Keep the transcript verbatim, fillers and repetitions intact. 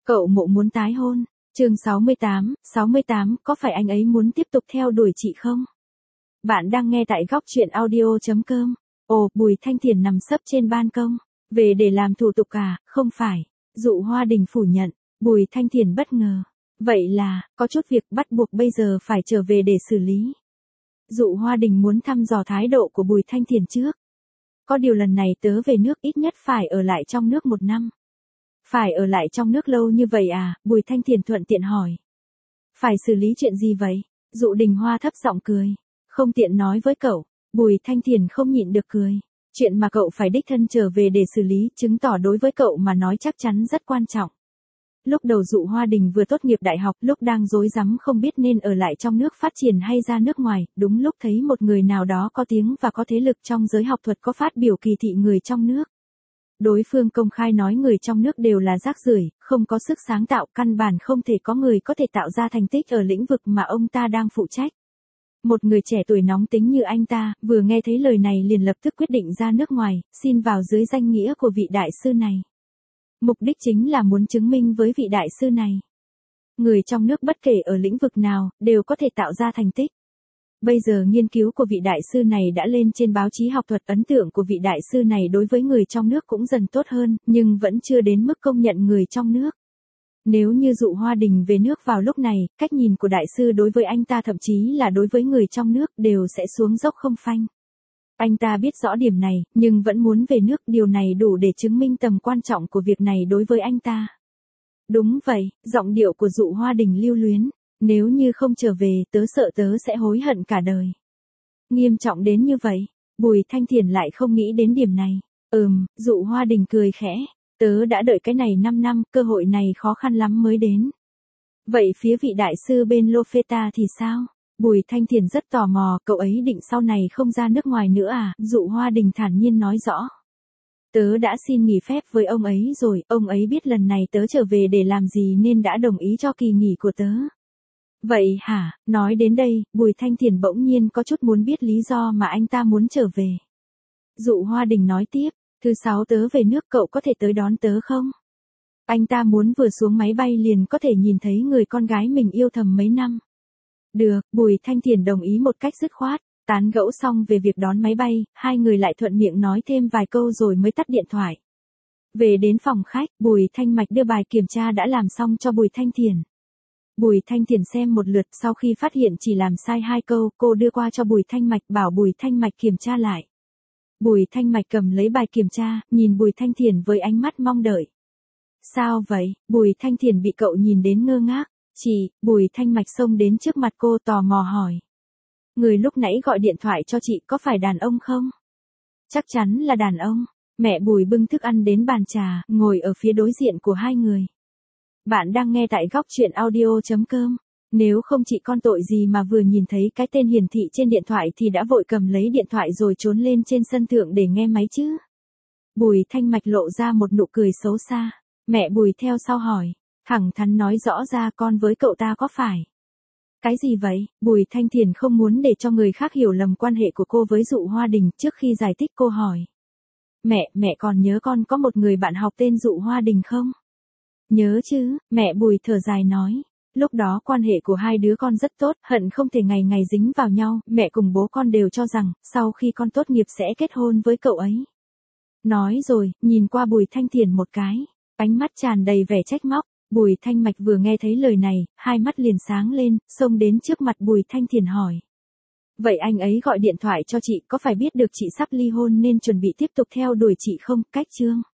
Cậu Mộ muốn tái hôn. Chương sáu mươi tám, sáu mươi tám, có phải anh ấy muốn tiếp tục theo đuổi chị không? Bạn đang nghe tại góc truyện audio chấm com. Ồ, Bùi Thanh Thiền nằm sấp trên ban công. Về để làm thủ tục à? Không phải. Dụ Hoa Đình phủ nhận. Bùi Thanh Thiền bất ngờ. Vậy là, có chút việc bắt buộc bây giờ phải trở về để xử lý. Dụ Hoa Đình muốn thăm dò thái độ của Bùi Thanh Thiền trước. Có điều lần này tớ về nước ít nhất phải ở lại trong nước một năm. Phải ở lại trong nước lâu như vậy à? Bùi Thanh Thiền thuận tiện hỏi. Phải xử lý chuyện gì vậy? Dụ Đình Hoa thấp giọng cười. Không tiện nói với cậu. Bùi Thanh Thiền không nhịn được cười. Chuyện mà cậu phải đích thân trở về để xử lý, chứng tỏ đối với cậu mà nói chắc chắn rất quan trọng. Lúc đầu Dụ Hoa Đình vừa tốt nghiệp đại học, lúc đang rối rắm không biết nên ở lại trong nước phát triển hay ra nước ngoài, đúng lúc thấy một người nào đó có tiếng và có thế lực trong giới học thuật có phát biểu kỳ thị người trong nước. Đối phương công khai nói người trong nước đều là rác rưởi, không có sức sáng tạo, căn bản không thể có người có thể tạo ra thành tích ở lĩnh vực mà ông ta đang phụ trách. Một người trẻ tuổi nóng tính như anh ta, vừa nghe thấy lời này liền lập tức quyết định ra nước ngoài, xin vào dưới danh nghĩa của vị đại sư này. Mục đích chính là muốn chứng minh với vị đại sư này. Người trong nước bất kể ở lĩnh vực nào, đều có thể tạo ra thành tích. Bây giờ nghiên cứu của vị đại sư này đã lên trên báo chí học thuật, ấn tượng của vị đại sư này đối với người trong nước cũng dần tốt hơn, nhưng vẫn chưa đến mức công nhận người trong nước. Nếu như Dụ Hoa Đình về nước vào lúc này, cách nhìn của đại sư đối với anh ta thậm chí là đối với người trong nước đều sẽ xuống dốc không phanh. Anh ta biết rõ điểm này, nhưng vẫn muốn về nước, điều này đủ để chứng minh tầm quan trọng của việc này đối với anh ta. Đúng vậy, giọng điệu của Dụ Hoa Đình lưu luyến. Nếu như không trở về, tớ sợ tớ sẽ hối hận cả đời. Nghiêm trọng đến như vậy, Bùi Thanh Thiền lại không nghĩ đến điểm này. Ừm, Dụ Hoa Đình cười khẽ. Tớ đã đợi cái này năm năm, cơ hội này khó khăn lắm mới đến. Vậy phía vị đại sư bên Lofeta thì sao? Bùi Thanh Thiền rất tò mò, cậu ấy định sau này không ra nước ngoài nữa à? Dụ Hoa Đình thản nhiên nói rõ. Tớ đã xin nghỉ phép với ông ấy rồi, ông ấy biết lần này tớ trở về để làm gì nên đã đồng ý cho kỳ nghỉ của tớ. Vậy hả? Nói đến đây, Bùi Thanh Thiền bỗng nhiên có chút muốn biết lý do mà anh ta muốn trở về. Dụ Hoa Đình nói tiếp, thứ sáu tớ về nước, cậu có thể tới đón tớ không? Anh ta muốn vừa xuống máy bay liền có thể nhìn thấy người con gái mình yêu thầm mấy năm. Được, Bùi Thanh Thiền đồng ý một cách dứt khoát. Tán gẫu xong về việc đón máy bay, hai người lại thuận miệng nói thêm vài câu rồi mới tắt điện thoại. Về đến phòng khách, Bùi Thanh Mạch đưa bài kiểm tra đã làm xong cho Bùi Thanh Thiền. Bùi Thanh Thiền xem một lượt, sau khi phát hiện chỉ làm sai hai câu, cô đưa qua cho Bùi Thanh Mạch bảo Bùi Thanh Mạch kiểm tra lại. Bùi Thanh Mạch cầm lấy bài kiểm tra, nhìn Bùi Thanh Thiền với ánh mắt mong đợi. Sao vậy? Bùi Thanh Thiền bị cậu nhìn đến ngơ ngác. Chị, Bùi Thanh Mạch xông đến trước mặt cô tò mò hỏi. Người lúc nãy gọi điện thoại cho chị có phải đàn ông không? Chắc chắn là đàn ông. Mẹ Bùi bưng thức ăn đến bàn trà, ngồi ở phía đối diện của hai người. Bạn đang nghe tại góc truyện audio chấm com. Nếu không chị con tội gì mà vừa nhìn thấy cái tên hiển thị trên điện thoại thì đã vội cầm lấy điện thoại rồi trốn lên trên sân thượng để nghe máy chứ. Bùi Thanh Mạch lộ ra một nụ cười xấu xa. Mẹ Bùi theo sau hỏi. Thẳng thắn nói rõ ra con với cậu ta có phải? Cái gì vậy? Bùi Thanh Thiền không muốn để cho người khác hiểu lầm quan hệ của cô với Dụ Hoa Đình, trước khi giải thích cô hỏi. Mẹ, mẹ còn nhớ con có một người bạn học tên Dụ Hoa Đình không? Nhớ chứ, mẹ Bùi thở dài nói. Lúc đó quan hệ của hai đứa con rất tốt, hận không thể ngày ngày dính vào nhau, mẹ cùng bố con đều cho rằng, sau khi con tốt nghiệp sẽ kết hôn với cậu ấy. Nói rồi, nhìn qua Bùi Thanh Thiền một cái, ánh mắt tràn đầy vẻ trách móc. Bùi Thanh Mạch vừa nghe thấy lời này, hai mắt liền sáng lên, xông đến trước mặt Bùi Thanh Thiền hỏi. Vậy anh ấy gọi điện thoại cho chị, có phải biết được chị sắp ly hôn nên chuẩn bị tiếp tục theo đuổi chị không? Cách chương